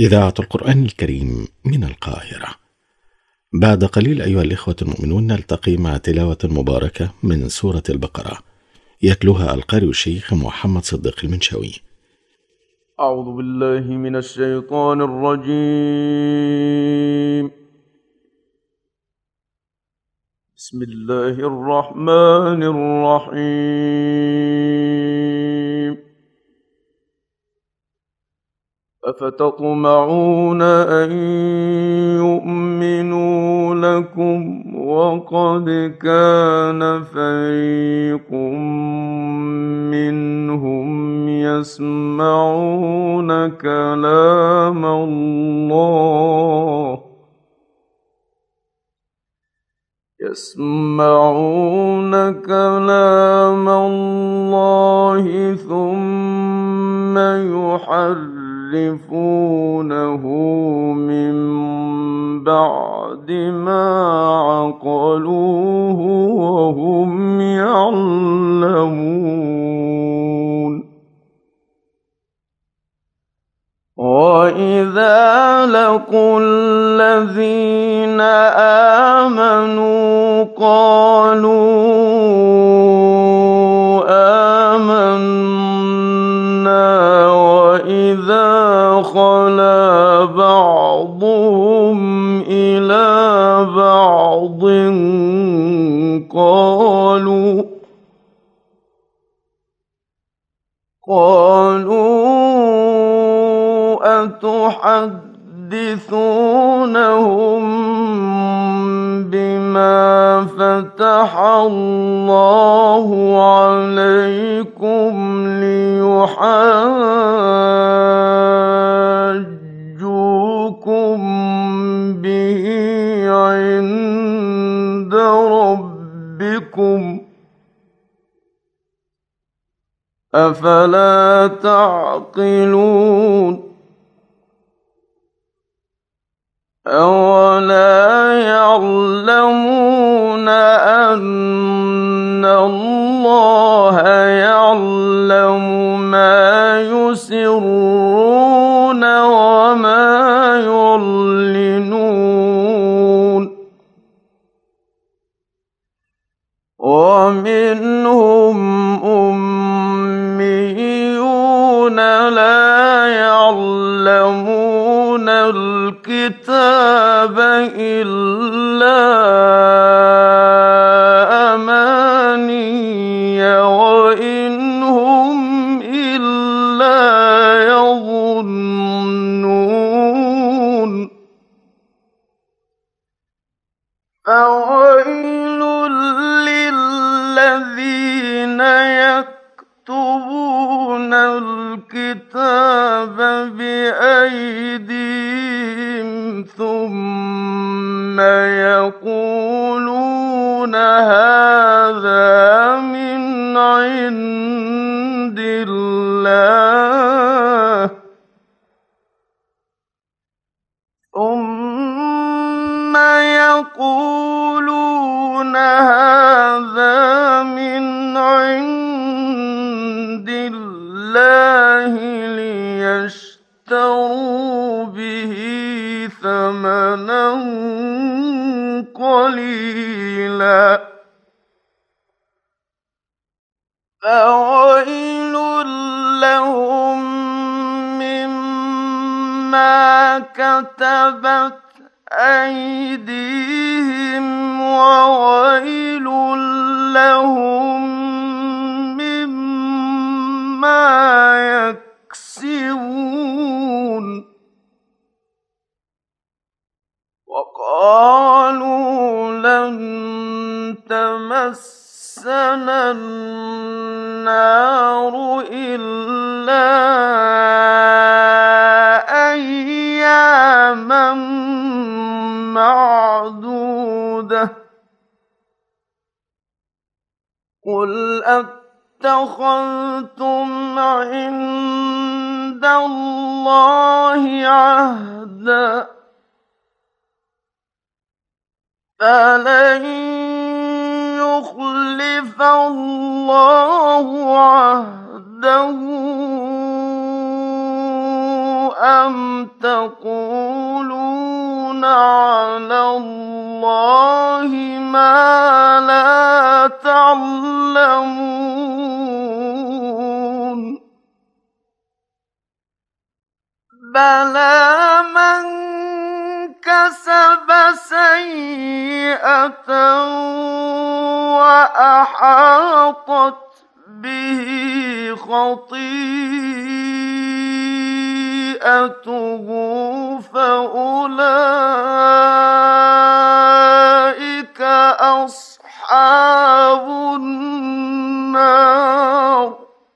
إذاعة القرآن الكريم من القاهرة. بعد قليل أيها الإخوة المؤمنون نلتقي مع تلاوة مباركة من سورة البقرة، يتلوها القارئ الشيخ محمد صديق المنشاوي. أعوذ بالله من الشيطان الرجيم. بسم الله الرحمن الرحيم. أفتطمعون أن يؤمنوا لكم وقد كان فريق منهم يسمعون كلام الله ثم يحرفونه من بعد ما عقلوه وهم يعلمون. وَإِذَا لَقُوا الَّذِينَ آمَنُوا قَالُوا آمَنَّا وَإِذَا خَلَا بَعْضُهُمْ إِلَىٰ بَعْضٍ قالوا أتحدثونهم بما فتح الله عليكم ليحاجوكم به عند ربكم أفلا تعقلون. أولا يعلمون أن الله يعلم ما يسرون وما يعلنون. ومنهم أميون لا يعلمون الكتاب إلا أماني وإن هم إلا يظنون. فويل للذين يكتبون الكتاب بأيديهم ثم يقولون هذا من عند الله ليشتروا به ثمنا قليلا. فويل لهم مما كتبت أيديهم وويل لهم مما يكسبون. وقالوا لن تمسنا النار إلا أياما معدودة قل أتخذتم عند الله عهدا فلن يخلف الله عهده أَمْ تَقُولُونَ عَلَى اللَّهِ مَا لَا تَعْلَمُونَ بَلَىٰ مَن كَسَبَ سَيِّئَةً وَأَحَاطَتْ بِهِ خَطِيئَتُهُ فَأُولَٰئِكَ أَصْحَابُ النَّارِ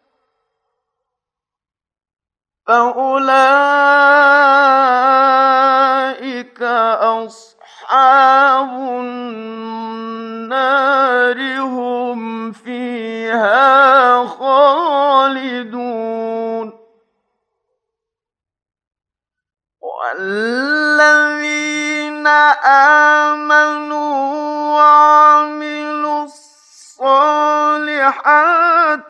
هُمْ فِيهَا خَالِدُونَ وَالَّذِينَ آمَنُوا وَعَمِلُوا الصَّالِحَاتِ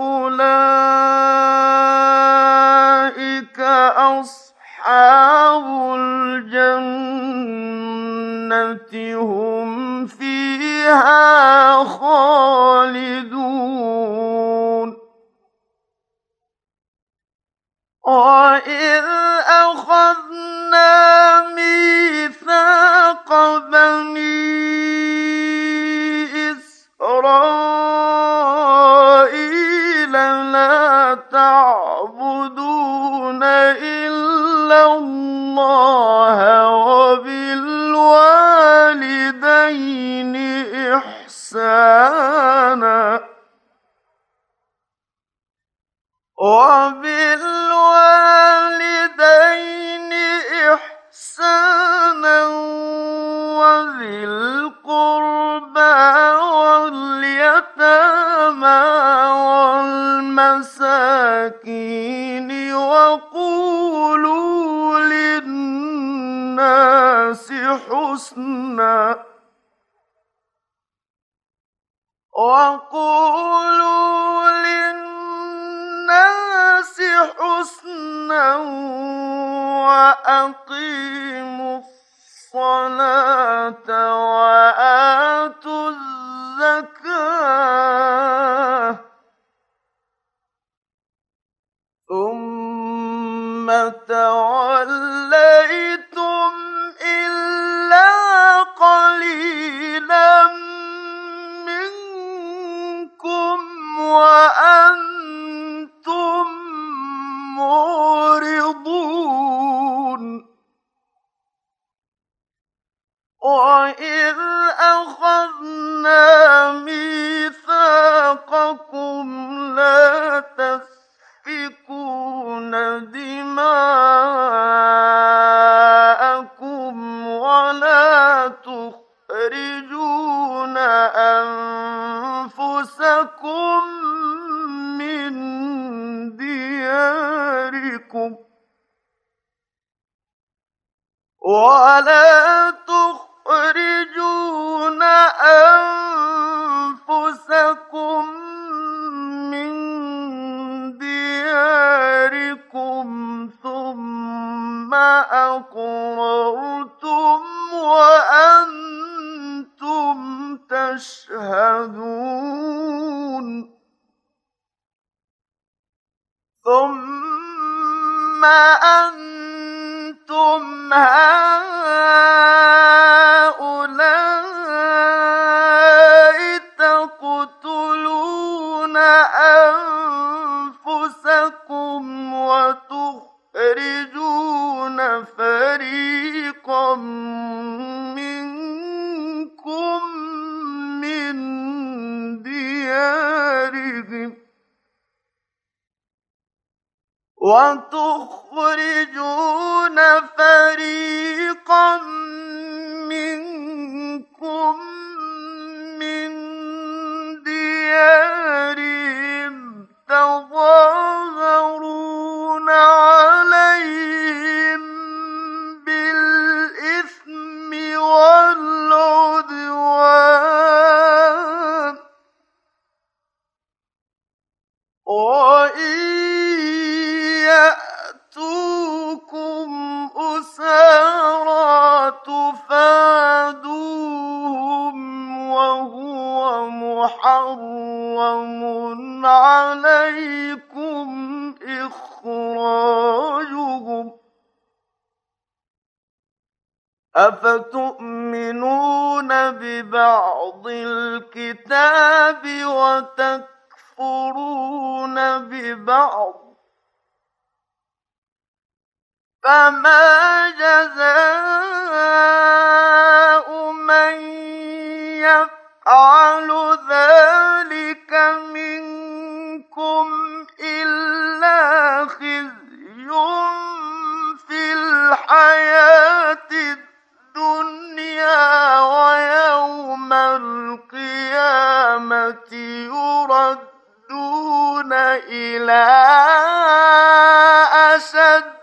أُولَٰئِكَ أَصْحَابُ الْجَنَّةِ هُمْ فِيهَا خَالِدُونَ وَإِذْ أَخَذْنَا مِيثَاقَ بَنِي إِسْرَائِيلَ لَا تَعْبُدُونَ إِلَّا اللَّهَ وَبِالْوَالِدَيْنِ إِحْسَانًا وَذِي الْقُرْبَىٰ وَالْيَتَامَىٰ وَالْمَسَاكِينِ وَقُولُوا لِلنَّاسِ حُسْنًا وَأَقِيمُوا الصَّلَاةَ وَآتُوا الزَّكَاةَ ثُمَّ تَوَلَّيْتُمْ إِلَّا قَلِيلًا مِّنكُمْ وَأَنتُم مُّعْرِضُونَ وَإِذْ أَخَذْنَا مِيثَاقَكُمْ لَا تَسْفِكُونَ دِمَاءَكُمْ وَلَا تُخْرِجُونَ أَنفُسَكُم مِّن دِيَارِكُمْ ثُمَّ أَقْرَرْتُمْ وَأَنتُمْ تَشْهَدُونَ ثُمَّ أَنتُمْ هَٰؤُلَاءِ تَقْتُلُونَ أَنفُسَكُمْ وَتُخْرِجُونَ فَرِيقًا مِّنكُم مِّن دِيَارِهِمْ تَظَاهَرُونَ عَلَيْهِم بِالْإِثْمِ وَالْعُدْوَانِ وَإِن أفتؤمنون ببعض الكتاب وتكفرون ببعض فما جزاء من يفعل ذلك منكم إلا خزي في الحياة الدنيا ويوم القيامة يردون إلى أشد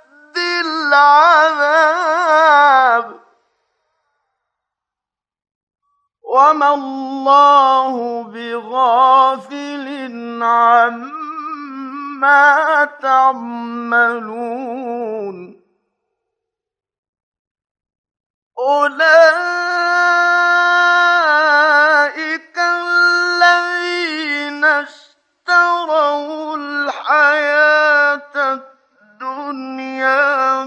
العذاب وما الله بغافل عما تعملون أولئك الذين اشتروا الحياة الدنيا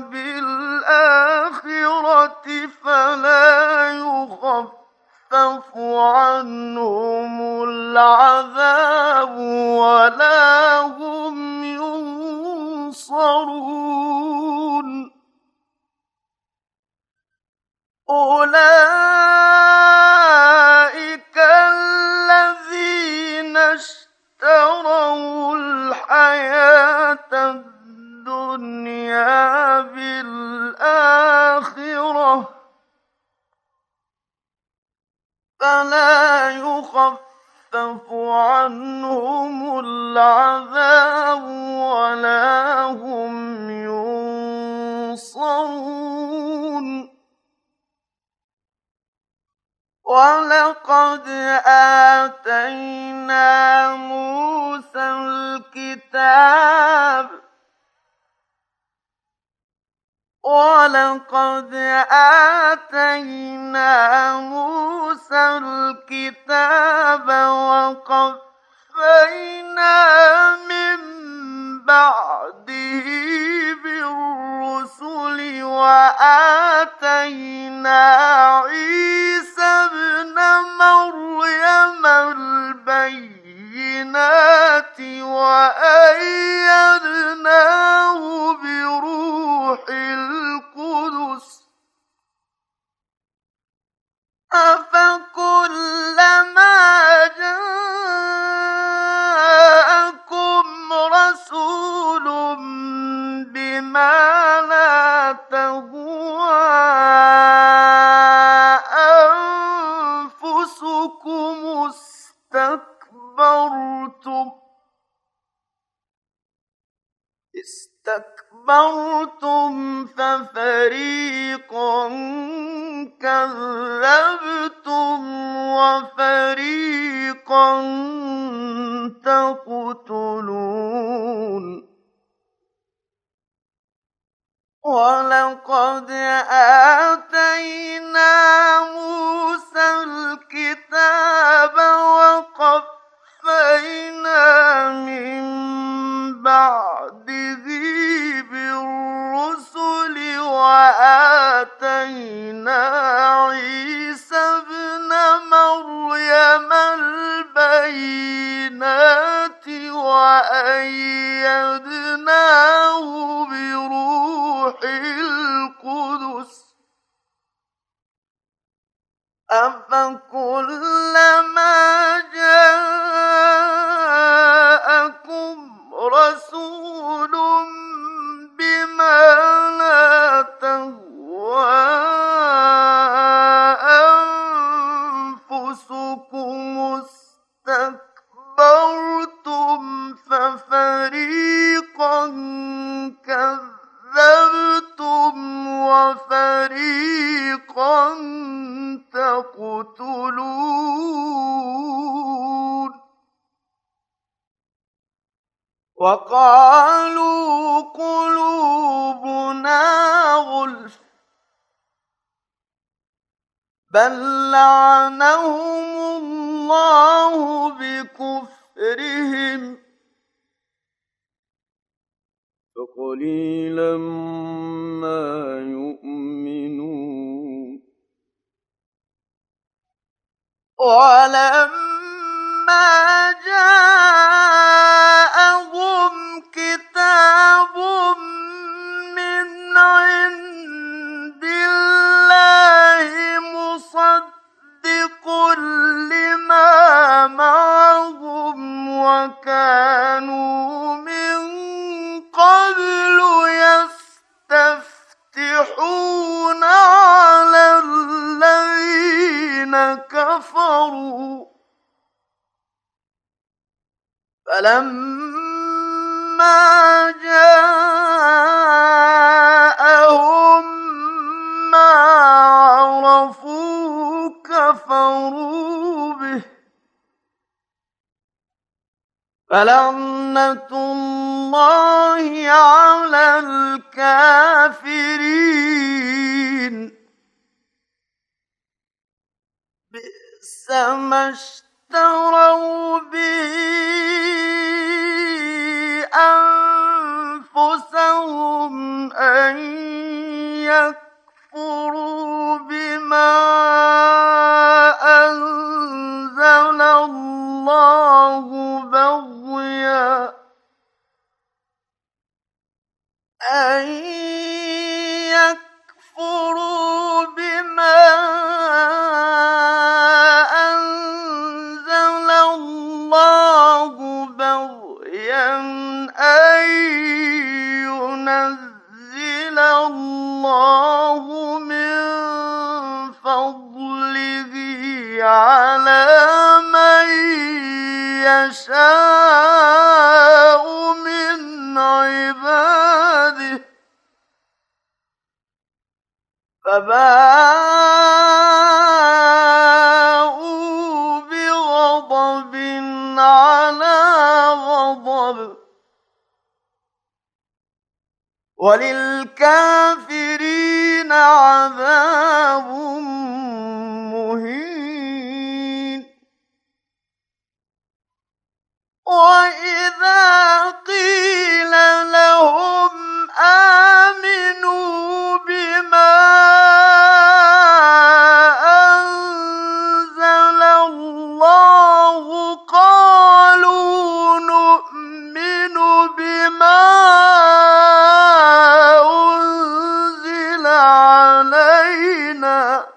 بالآخرة فلا يخفف عنهم العذاب ولا هم ينصرون أولئك الذين اشتروا الحياة الدنيا بالآخرة فلا يخفف عنهم العذاب ولا هم ينصرون ولقد آتينا موسى الكتاب وقفينا من بعده بالرسل وآتينا عيسى ابن مريم البينات وأيدناه بروح القدس أفكلما جاءكم رسول بما لا تهوى أنفسكم استكبرتم ففريقا كذبتم وفريقا تقتلون ولقد آتينا موسى الكتاب وقفينا من بعده بالرسل وآتينا عيسى ابن مريم البينات وأيدناه بروح القدس أفكلما جاءكم رسول بما لا تهوى أنفسكم استكبرتم ففريقا كذبتم وفريقا تقتلون وقالوا قلوبنا غلف بل لعنهم الله بكفرهم فقليلا ما يؤمنون ولما جاءهم كتاب من عند الله مصدق لما معهم وكانوا من قبل يستفتحون على الذين كفروا فلما جاءهم ما عرفوا كفروا به فلعنة الله على الكافرين بئس ما اشتروا به أنفسهم أن يكفروا بما أنزل الله بغيا أن يكفروا بما أنزل الله بغيا أن ينزل الله من فضله على من يشاء من عباده فباءوا بغضب على غضب وللكافرين عذاب مهين وإذا قيل لهم آمنوا بما أنزل الله قالوا نؤمن بما أنزل علينا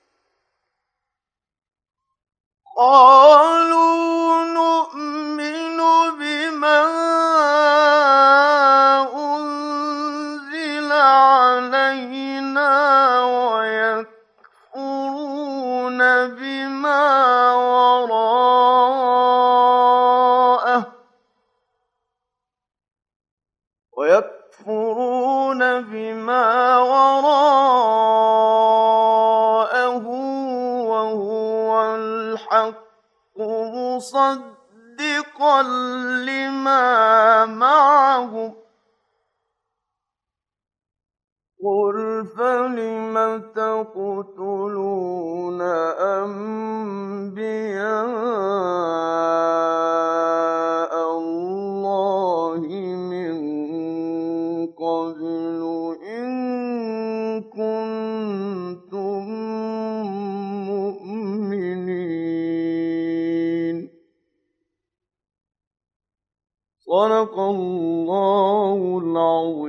قالوا نؤمن بما أنزل علينا ويكفرون بما وراءه وهو الحق مصدقا لما معهم قل فلم تقتلون أنبياء الله من قبل إن كنتم مؤمنين صدق الله العظيم.